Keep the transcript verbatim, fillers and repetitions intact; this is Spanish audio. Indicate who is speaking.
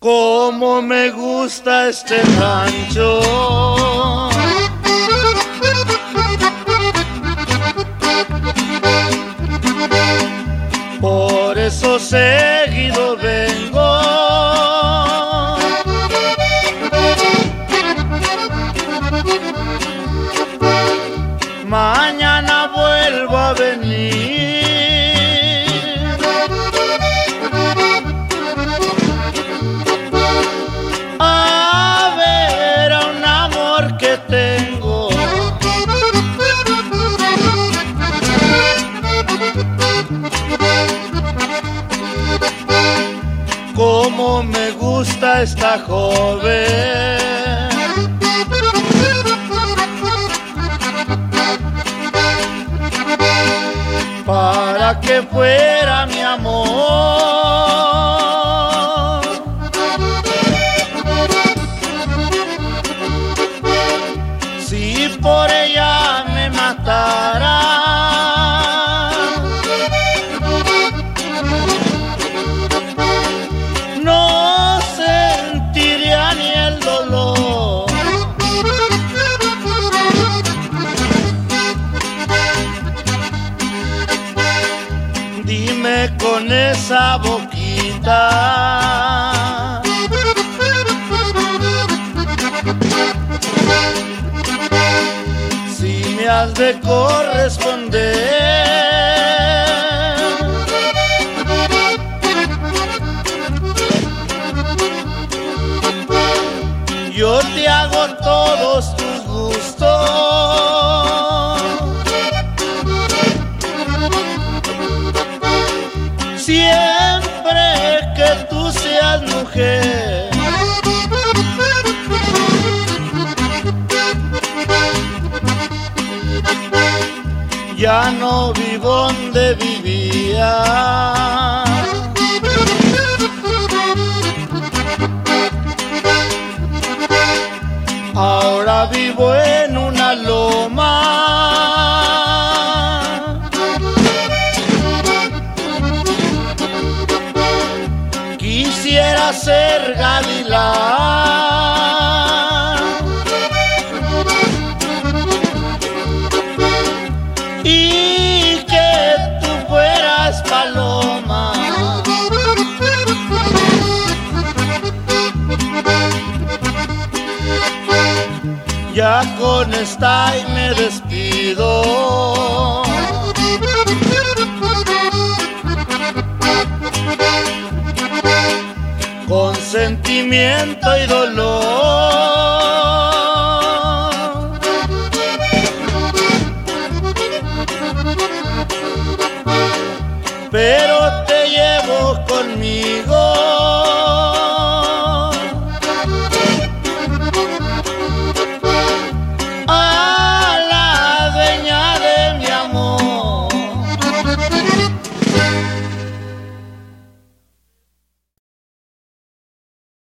Speaker 1: Cómo me gusta este rancho, por eso seguido vengo. Mañana vuelvo a venir a ver a un amor que tengo. Cómo me gusta esta joven, para que fuera mi amor. Si por ella me matara, no sentiría ni el dolor. Dime con esa boquita, si me has de corresponder. Yo te hago todos tus gustos, siempre que tú seas mujer. Ya no vivo donde vivía, ahora vivo en una loma. Quisiera ser gavilán y que tú fueras paloma. Ya con esta y me despido, con sentimiento y dolor. Pero te llevo conmigo